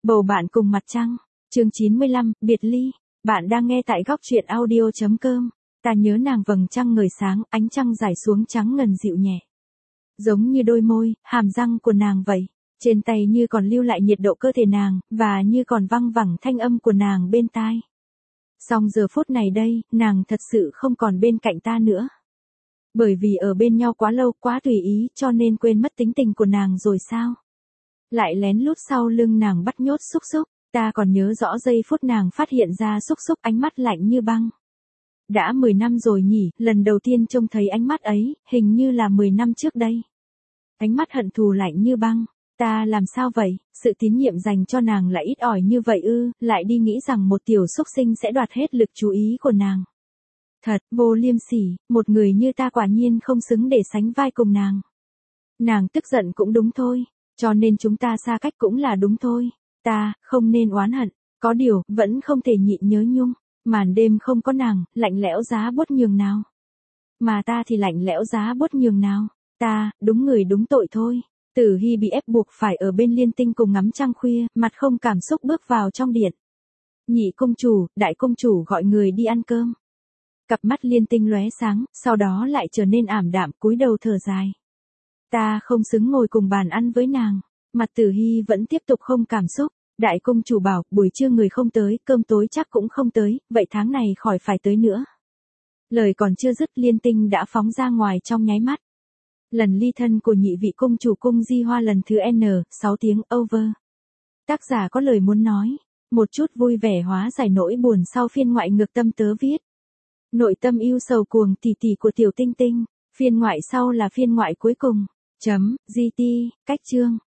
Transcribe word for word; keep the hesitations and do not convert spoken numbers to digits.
Bầu bạn cùng mặt trăng. Chương chín mươi lăm, biệt ly. Bạn đang nghe tại góc truyện audio chấm com. Ta nhớ nàng vầng trăng ngời sáng, ánh trăng rải xuống trắng ngần dịu nhẹ. Giống như đôi môi, hàm răng của nàng vậy. Trên tay như còn lưu lại nhiệt độ cơ thể nàng, và như còn văng vẳng thanh âm của nàng bên tai. Song giờ phút này đây, nàng thật sự không còn bên cạnh ta nữa. Bởi vì ở bên nhau quá lâu, quá tùy ý, cho nên quên mất tính tình của nàng rồi sao? Lại lén lút sau lưng nàng bắt nhốt Xúc Xúc, ta còn nhớ rõ giây phút nàng phát hiện ra Xúc Xúc ánh mắt lạnh như băng. Đã mười năm rồi nhỉ, lần đầu tiên trông thấy ánh mắt ấy, hình như là mười năm trước đây. Ánh mắt hận thù lạnh như băng, ta làm sao vậy, sự tín nhiệm dành cho nàng lại ít ỏi như vậy ư, lại đi nghĩ rằng một tiểu xúc sinh sẽ đoạt hết lực chú ý của nàng. Thật, vô liêm sỉ, một người như ta quả nhiên không xứng để sánh vai cùng nàng. Nàng tức giận cũng đúng thôi, cho nên chúng ta xa cách cũng là đúng thôi. Ta, không nên oán hận, có điều, vẫn không thể nhịn nhớ nhung. Màn đêm không có nàng, lạnh lẽo giá buốt nhường nào. Mà ta thì lạnh lẽo giá buốt nhường nào. Ta, đúng người đúng tội thôi. Tử Hy bị ép buộc phải ở bên Liên Tinh cùng ngắm trăng khuya, mặt không cảm xúc bước vào trong điện. Nhị công chủ, đại công chủ gọi người đi ăn cơm. Cặp mắt Liên Tinh lóe sáng, sau đó lại trở nên ảm đạm, cúi đầu thở dài. Ta không xứng ngồi cùng bàn ăn với nàng. Mặt Tử Hy vẫn tiếp tục không cảm xúc. Đại công chủ bảo, buổi trưa người không tới, cơm tối chắc cũng không tới, vậy tháng này khỏi phải tới nữa. Lời còn chưa dứt, Liên Tinh đã phóng ra ngoài trong nháy mắt. Lần ly thân của nhị vị công chủ cung Di Hoa lần thứ N, sáu tiếng, over. Tác giả có lời muốn nói, một chút vui vẻ hóa giải nỗi buồn sau phiên ngoại ngược tâm tớ viết. Nội tâm yêu sầu cuồng tỉ tỉ của tiểu Tinh Tinh, phiên ngoại sau là phiên ngoại cuối cùng. Chấm, giê tê, cách chương.